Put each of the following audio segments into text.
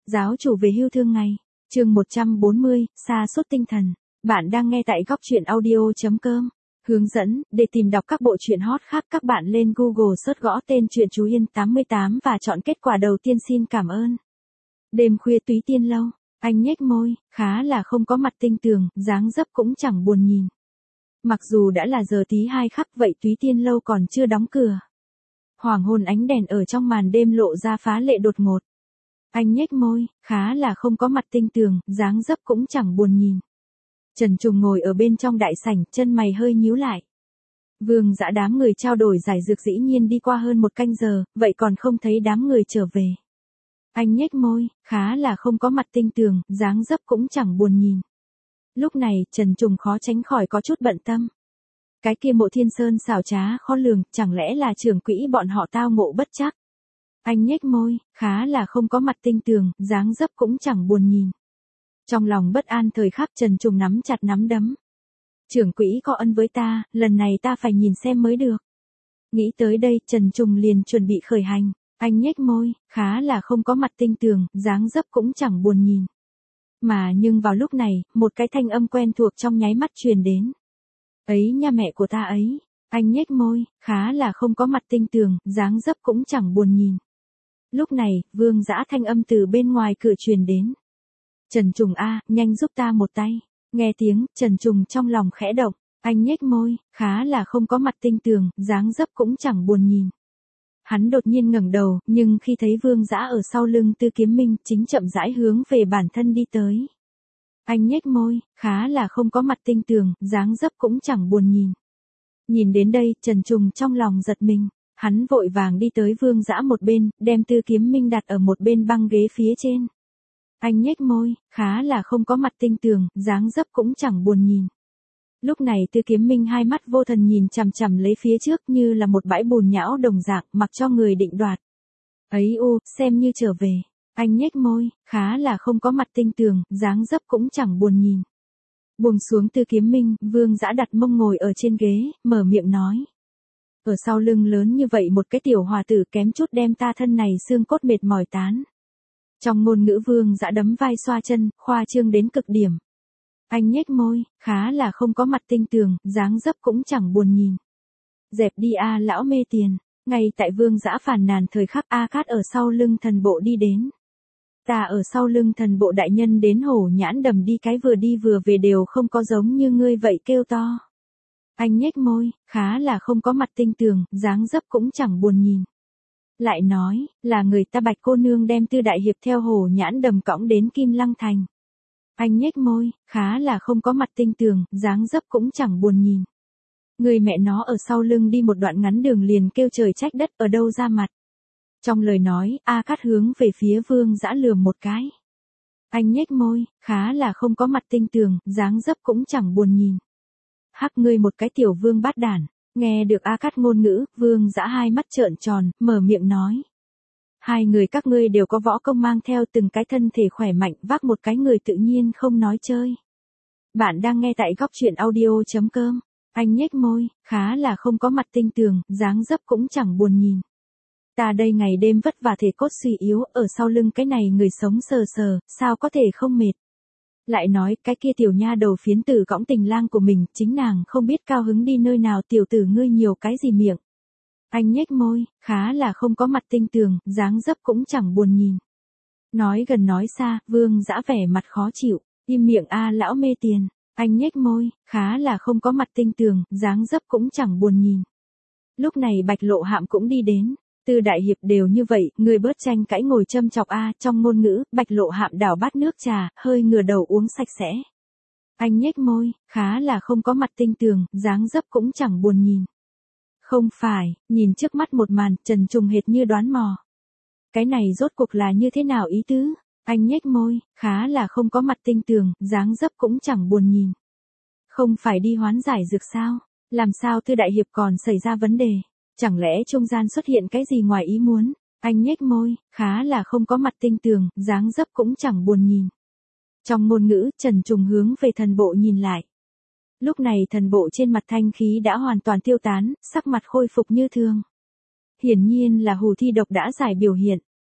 Giáo chủ về hưu thương ngày. Chương 140, sa sút tinh thần. Bạn đang nghe tại góc truyện audio.com. Hướng dẫn, để tìm đọc các bộ truyện hot khác các bạn lên Google search gõ tên truyện Chú Yên 88 và chọn kết quả đầu tiên xin cảm ơn. Đêm khuya Túy Tiên Lâu, anh nhếch môi, khá là không có mặt tinh tường, dáng dấp cũng chẳng buồn nhìn. Mặc dù đã là giờ tí 2 khắc vậy Túy Tiên Lâu còn chưa đóng cửa. Hoàng hôn ánh đèn ở trong màn đêm lộ ra phá lệ đột ngột. Anh nhếch môi, khá là không có mặt tinh tường, dáng dấp cũng chẳng buồn nhìn. Trần Trùng ngồi ở bên trong đại sảnh, chân mày hơi nhíu lại. Vương Dã đám người trao đổi giải dược dĩ nhiên đi qua hơn 1 canh giờ, vậy còn không thấy đám người trở về. Anh nhếch môi, khá là không có mặt tinh tường, dáng dấp cũng chẳng buồn nhìn. Lúc này, Trần Trùng khó tránh khỏi có chút bận tâm. Cái kia Mộ Thiên Sơn xảo trá khó lường, chẳng lẽ là trưởng quỹ bọn họ tao ngộ bất trắc. Anh nhếch môi, khá là không có mặt tinh tường, dáng dấp cũng chẳng buồn nhìn. Trong lòng bất an thời khắc Trần Trùng nắm chặt nắm đấm. Trưởng quỹ có ân với ta, lần này ta phải nhìn xem mới được. Nghĩ tới đây, Trần Trùng liền chuẩn bị khởi hành. Anh nhếch môi, khá là không có mặt tinh tường, dáng dấp cũng chẳng buồn nhìn. Mà nhưng vào lúc này, một cái thanh âm quen thuộc trong nháy mắt truyền đến. Ấy nha mẹ của ta ấy. Anh nhếch môi, khá là không có mặt tinh tường, dáng dấp cũng chẳng buồn nhìn. Lúc này, Vương Dã thanh âm từ bên ngoài cửa truyền đến. Trần Trùng a, nhanh giúp ta một tay. Nghe tiếng, Trần Trùng trong lòng khẽ động, anh nhếch môi, khá là không có mặt tinh tường, dáng dấp cũng chẳng buồn nhìn. Hắn đột nhiên ngẩng đầu, nhưng khi thấy Vương Dã ở sau lưng Tư Kiếm Minh, chính chậm rãi hướng về bản thân đi tới. Anh nhếch môi, khá là không có mặt tinh tường, dáng dấp cũng chẳng buồn nhìn. Nhìn đến đây, Trần Trùng trong lòng giật mình. Hắn vội vàng đi tới Vương Dã một bên, đem Tư Kiếm Minh đặt ở một bên băng ghế phía trên. Anh nhếch môi, khá là không có mặt tinh tường, dáng dấp cũng chẳng buồn nhìn. Lúc này Tư Kiếm Minh hai mắt vô thần nhìn chằm chằm lấy phía trước như là một bãi bùn nhão đồng dạng, mặc cho người định đoạt. Ấy u, xem như trở về. Anh nhếch môi, khá là không có mặt tinh tường, dáng dấp cũng chẳng buồn nhìn. Buông xuống Tư Kiếm Minh, Vương Dã đặt mông ngồi ở trên ghế, mở miệng nói. Ở sau lưng lớn như vậy một cái tiểu hòa tử kém chút đem ta thân này xương cốt mệt mỏi tán. Trong ngôn ngữ Vương Dã đấm vai xoa chân, khoa trương đến cực điểm. Anh nhếch môi, khá là không có mặt tinh tường, dáng dấp cũng chẳng buồn nhìn. Dẹp đi a lão mê tiền. Ngay tại Vương Dã phàn nàn thời khắc A Cát ở sau lưng thần bộ đi đến. Ta ở sau lưng thần bộ đại nhân đến Hổ Nhãn Đầm đi cái vừa đi vừa về đều không có giống như ngươi vậy kêu to. Anh nhếch môi, khá là không có mặt tinh tường, dáng dấp cũng chẳng buồn nhìn. Lại nói, là người ta Bạch cô nương đem Tư đại hiệp theo Hổ Nhãn Đầm cõng đến Kim Lăng Thành. Anh nhếch môi, khá là không có mặt tinh tường, dáng dấp cũng chẳng buồn nhìn. Người mẹ nó ở sau lưng đi một đoạn ngắn đường liền kêu trời trách đất ở đâu ra mặt. Trong lời nói, A Cát hướng về phía Vương Dã lườm một cái. Anh nhếch môi, khá là không có mặt tinh tường, dáng dấp cũng chẳng buồn nhìn. Hắc ngươi một cái tiểu vương bát đản. Nghe được A Cát ngôn ngữ, Vương Dã hai mắt trợn tròn, mở miệng nói. Hai người các ngươi đều có võ công mang theo từng cái thân thể khỏe mạnh, vác một cái người tự nhiên không nói chơi. Bạn đang nghe tại góc truyện audio.com. Anh nhếch môi, khá là không có mặt tinh tường, dáng dấp cũng chẳng buồn nhìn. Ta đây ngày đêm vất vả thể cốt suy yếu, ở sau lưng cái này người sống sờ sờ, sao có thể không mệt. Lại nói, cái kia tiểu nha đầu phiến tử cõng tình lang của mình, chính nàng không biết cao hứng đi nơi nào tiểu tử ngươi nhiều cái gì miệng. Anh nhếch môi, khá là không có mặt tinh tường, dáng dấp cũng chẳng buồn nhìn. Nói gần nói xa, Vương Dã vẻ mặt khó chịu, im miệng a lão mê tiền. Anh nhếch môi, khá là không có mặt tinh tường, dáng dấp cũng chẳng buồn nhìn. Lúc này Bạch Lộ Hạm cũng đi đến. Tư đại hiệp đều như vậy, người bớt tranh cãi ngồi châm chọc a, trong ngôn ngữ, Bạch Lộ Hạm đảo bát nước trà, hơi ngửa đầu uống sạch sẽ. Anh nhếch môi, khá là không có mặt tinh tường, dáng dấp cũng chẳng buồn nhìn. Không phải, nhìn trước mắt một màn, Trần Trùng hệt như đoán mò. Cái này rốt cuộc là như thế nào ý tứ? Anh nhếch môi, khá là không có mặt tinh tường, dáng dấp cũng chẳng buồn nhìn. Không phải đi hoán giải dược sao? Làm sao Tư đại hiệp còn xảy ra vấn đề? Chẳng lẽ trung gian xuất hiện cái gì ngoài ý muốn? Anh nhếch môi, khá là không có mặt tinh tường, dáng dấp cũng chẳng buồn nhìn. Trong ngôn ngữ, Trần Trùng hướng về thần bộ nhìn lại. Lúc này thần bộ trên mặt thanh khí đã hoàn toàn tiêu tán, sắc mặt khôi phục như thường. Hiển nhiên là hù thi độc đã giải biểu hiện.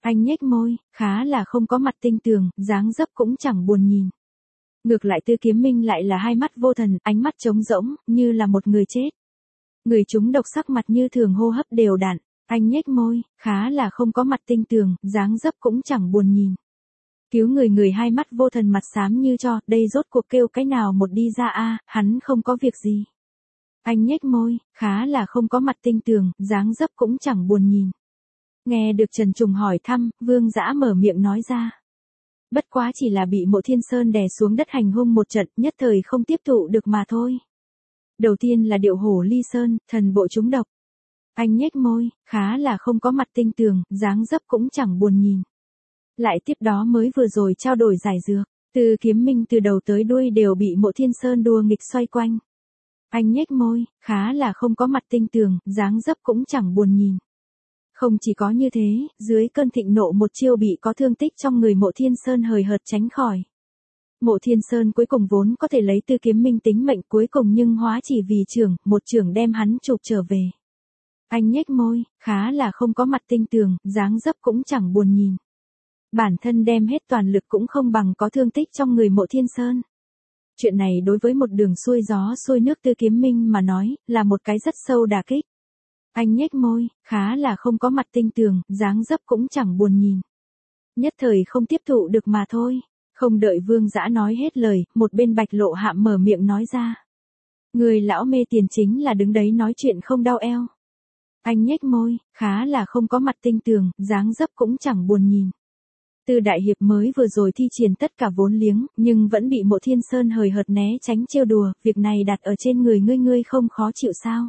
Anh nhếch môi, khá là không có mặt tinh tường, dáng dấp cũng chẳng buồn nhìn. Ngược lại Tư Kiếm Minh lại là hai mắt vô thần, ánh mắt trống rỗng, như là một người chết. Người chúng độc sắc mặt như thường hô hấp đều đặn, anh nhếch môi, khá là không có mặt tinh tường, dáng dấp cũng chẳng buồn nhìn. Cứu người hai mắt vô thần mặt xám như cho, đây rốt cuộc kêu cái nào một đi ra a, hắn không có việc gì. Anh nhếch môi, khá là không có mặt tinh tường, dáng dấp cũng chẳng buồn nhìn. Nghe được Trần Trùng hỏi thăm, Vương Dã mở miệng nói ra. Bất quá chỉ là bị Mộ Thiên Sơn đè xuống đất hành hung một trận, nhất thời không tiếp thụ được mà thôi. Đầu tiên là điệu hổ ly sơn, thần bộ trúng độc. Anh nhếch môi, khá là không có mặt tinh tường, dáng dấp cũng chẳng buồn nhìn. Lại tiếp đó mới vừa rồi trao đổi giải dược, Tư Kiếm Minh từ đầu tới đuôi đều bị Mộ Thiên Sơn đùa nghịch xoay quanh. Anh nhếch môi, khá là không có mặt tinh tường, dáng dấp cũng chẳng buồn nhìn. Không chỉ có như thế, dưới cơn thịnh nộ một chiêu bị có thương tích trong người Mộ Thiên Sơn hời hợt tránh khỏi. Mộ Thiên Sơn cuối cùng vốn có thể lấy Tư Kiếm Minh tính mệnh cuối cùng nhưng hóa chỉ vì một trưởng đem hắn chụp trở về. Anh nhếch môi, khá là không có mặt tinh tường, dáng dấp cũng chẳng buồn nhìn. Bản thân đem hết toàn lực cũng không bằng có thương tích trong người Mộ Thiên Sơn. Chuyện này đối với một đường xuôi gió xuôi nước Tư Kiếm Minh mà nói, là một cái rất sâu đả kích. Anh nhếch môi, khá là không có mặt tinh tường, dáng dấp cũng chẳng buồn nhìn. Nhất thời không tiếp thụ được mà thôi. Không đợi Vương Dã nói hết lời, một bên Bạch Lộ Hạm mở miệng nói ra. Người lão mê tiền chính là đứng đấy nói chuyện không đau eo. Anh nhếch môi, khá là không có mặt tinh tường, dáng dấp cũng chẳng buồn nhìn. Tư đại hiệp mới vừa rồi thi triển tất cả vốn liếng, nhưng vẫn bị Mộ Thiên Sơn hời hợt né tránh trêu đùa, việc này đặt ở trên người ngươi không khó chịu sao?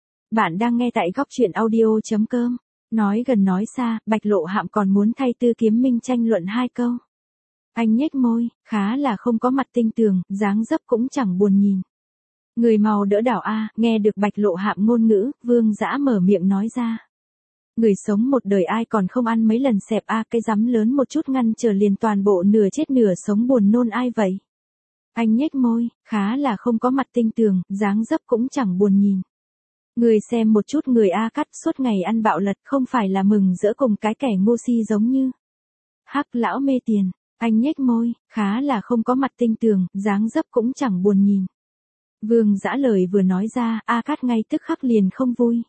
Bạn đang nghe tại góc truyện audio.com. Nói gần nói xa, Bạch Lộ Hạm còn muốn thay Tư Kiếm Minh tranh luận hai câu. Anh nhếch môi, khá là không có mặt tinh tường, dáng dấp cũng chẳng buồn nhìn. Người mau đỡ đảo a, nghe được Bạch Lộ Hạm ngôn ngữ, Vương Dã mở miệng nói ra. Người sống một đời ai còn không ăn mấy lần xẹp a, cái rắm lớn một chút ngăn trở liền toàn bộ nửa chết nửa sống buồn nôn ai vậy? Anh nhếch môi, khá là không có mặt tinh tường, dáng dấp cũng chẳng buồn nhìn. Người xem một chút người A Cắt suốt ngày ăn bạo lật không phải là mừng rỡ cùng cái kẻ ngu si giống như. Hắc lão mê tiền, anh nhếch môi, khá là không có mặt tinh tường, dáng dấp cũng chẳng buồn nhìn. Vương Dã lời vừa nói ra, A Cắt ngay tức khắc liền không vui.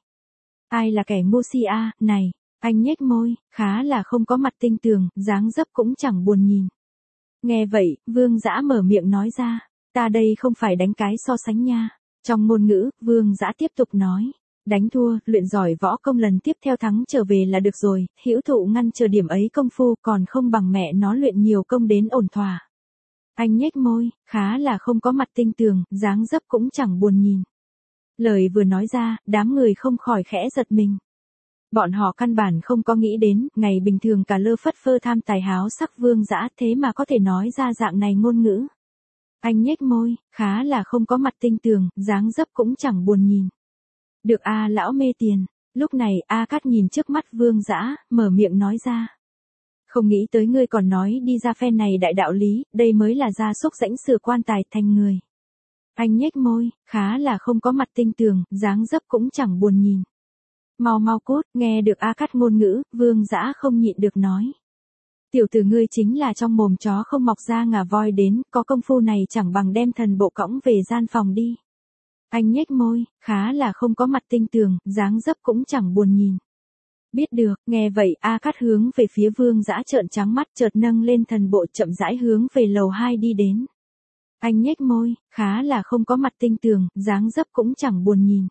Ai là kẻ ngu si a, này, anh nhếch môi, khá là không có mặt tinh tường, dáng dấp cũng chẳng buồn nhìn. Nghe vậy, Vương Dã mở miệng nói ra, ta đây không phải đánh cái so sánh nha. Trong ngôn ngữ, Vương Dã tiếp tục nói, đánh thua, luyện giỏi võ công lần tiếp theo thắng trở về là được rồi, hữu thụ ngăn chờ điểm ấy công phu còn không bằng mẹ nó luyện nhiều công đến ổn thỏa. Anh nhếch môi, khá là không có mặt tinh tường, dáng dấp cũng chẳng buồn nhìn. Lời vừa nói ra, đám người không khỏi khẽ giật mình. Bọn họ căn bản không có nghĩ đến, ngày bình thường cả lơ phất phơ tham tài háo sắc Vương Dã thế mà có thể nói ra dạng này ngôn ngữ. Anh nhếch môi, khá là không có mặt tinh tường, dáng dấp cũng chẳng buồn nhìn. Được a, lão mê tiền. Lúc này A Cát nhìn trước mắt Vương Dã, mở miệng nói ra. Không nghĩ tới ngươi còn nói đi ra phen này đại đạo lý, đây mới là gia súc rãnh sửa quan tài thành người. Anh nhếch môi, khá là không có mặt tinh tường, dáng dấp cũng chẳng buồn nhìn. Mau mau cút, nghe được A Cát ngôn ngữ, Vương Dã không nhịn được nói. Tiểu tử ngươi chính là trong mồm chó không mọc ra ngà voi đến, có công phu này chẳng bằng đem thần bộ cõng về gian phòng đi. Anh nhếch môi, khá là không có mặt tinh tường, dáng dấp cũng chẳng buồn nhìn. Biết được, nghe vậy A Cát hướng về phía Vương Dã trợn trắng mắt chợt nâng lên thần bộ chậm rãi hướng về lầu 2 đi đến. Anh nhếch môi, khá là không có mặt tinh tường, dáng dấp cũng chẳng buồn nhìn.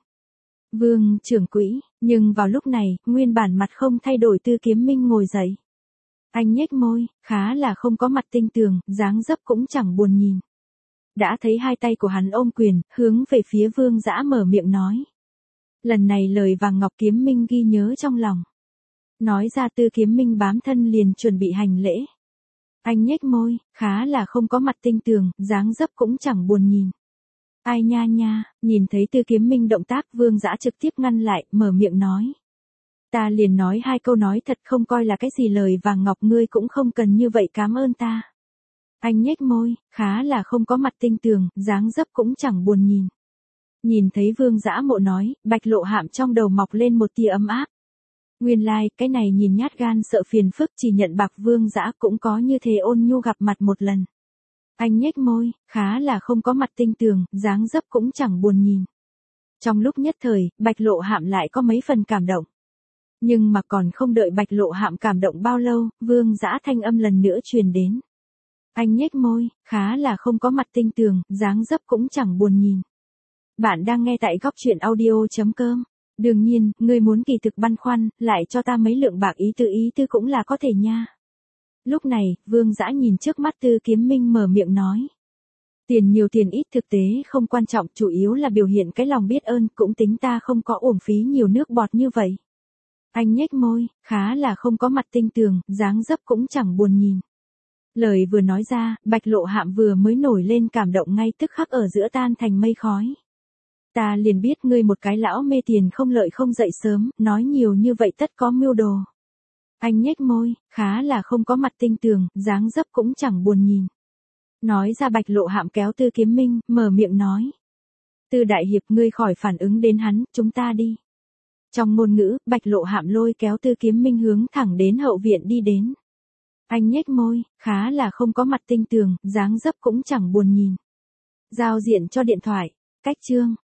Vương trưởng quỹ, nhưng vào lúc này, nguyên bản mặt không thay đổi Tư Kiếm Minh ngồi dậy. Anh nhếch môi, khá là không có mặt tinh tường, dáng dấp cũng chẳng buồn nhìn. Đã thấy hai tay của hắn ôm quyền, hướng về phía Vương Dã mở miệng nói. Lần này lời vàng ngọc Kiếm Minh ghi nhớ trong lòng. Nói ra Tư Kiếm Minh bám thân liền chuẩn bị hành lễ. Anh nhếch môi, khá là không có mặt tinh tường, dáng dấp cũng chẳng buồn nhìn. Ai nha nha, nhìn thấy Tư Kiếm Minh động tác Vương Dã trực tiếp ngăn lại, mở miệng nói. Ta liền nói hai câu nói thật không coi là cái gì lời vàng ngọc ngươi cũng không cần như vậy cảm ơn ta. Anh nhếch môi, khá là không có mặt tinh tường, dáng dấp cũng chẳng buồn nhìn. Nhìn thấy Vương Dã Mộ nói, Bạch Lộ Hạm trong đầu mọc lên một tia ấm áp. Nguyên lai, cái này nhìn nhát gan sợ phiền phức chỉ nhận bạc Vương Dã cũng có như thế ôn nhu gặp mặt một lần. Anh nhếch môi, khá là không có mặt tinh tường, dáng dấp cũng chẳng buồn nhìn. Trong lúc nhất thời, Bạch Lộ Hạm lại có mấy phần cảm động. Nhưng mà còn không đợi Bạch Lộ Hạm cảm động bao lâu, Vương Dã thanh âm lần nữa truyền đến. Anh nhếch môi, khá là không có mặt tinh tường, dáng dấp cũng chẳng buồn nhìn. Bạn đang nghe tại góc truyện audio.com. Đương nhiên, ngươi muốn kỳ thực băn khoăn, lại cho ta mấy lượng bạc ý tư cũng là có thể nha. Lúc này, Vương Dã nhìn trước mắt Tư Kiếm Minh mở miệng nói. Tiền nhiều tiền ít thực tế không quan trọng, chủ yếu là biểu hiện cái lòng biết ơn, cũng tính ta không có uổng phí nhiều nước bọt như vậy. Anh nhếch môi, khá là không có mặt tinh tường, dáng dấp cũng chẳng buồn nhìn. Lời vừa nói ra, Bạch Lộ Hạm vừa mới nổi lên cảm động ngay tức khắc ở giữa tan thành mây khói. Ta liền biết ngươi một cái lão mê tiền không lợi không dậy sớm, nói nhiều như vậy tất có mưu đồ. Anh nhếch môi, khá là không có mặt tinh tường, dáng dấp cũng chẳng buồn nhìn. Nói ra Bạch Lộ Hạm kéo Tư Kiếm Minh, mở miệng nói. Tư đại hiệp ngươi khỏi phản ứng đến hắn, chúng ta đi. Trong ngôn ngữ, Bạch Lộ Hạm lôi kéo Tư Kiếm Minh hướng thẳng đến hậu viện đi đến. Anh nhếch môi, khá là không có mặt tinh tường, dáng dấp cũng chẳng buồn nhìn. Giao diện cho điện thoại, cách chương.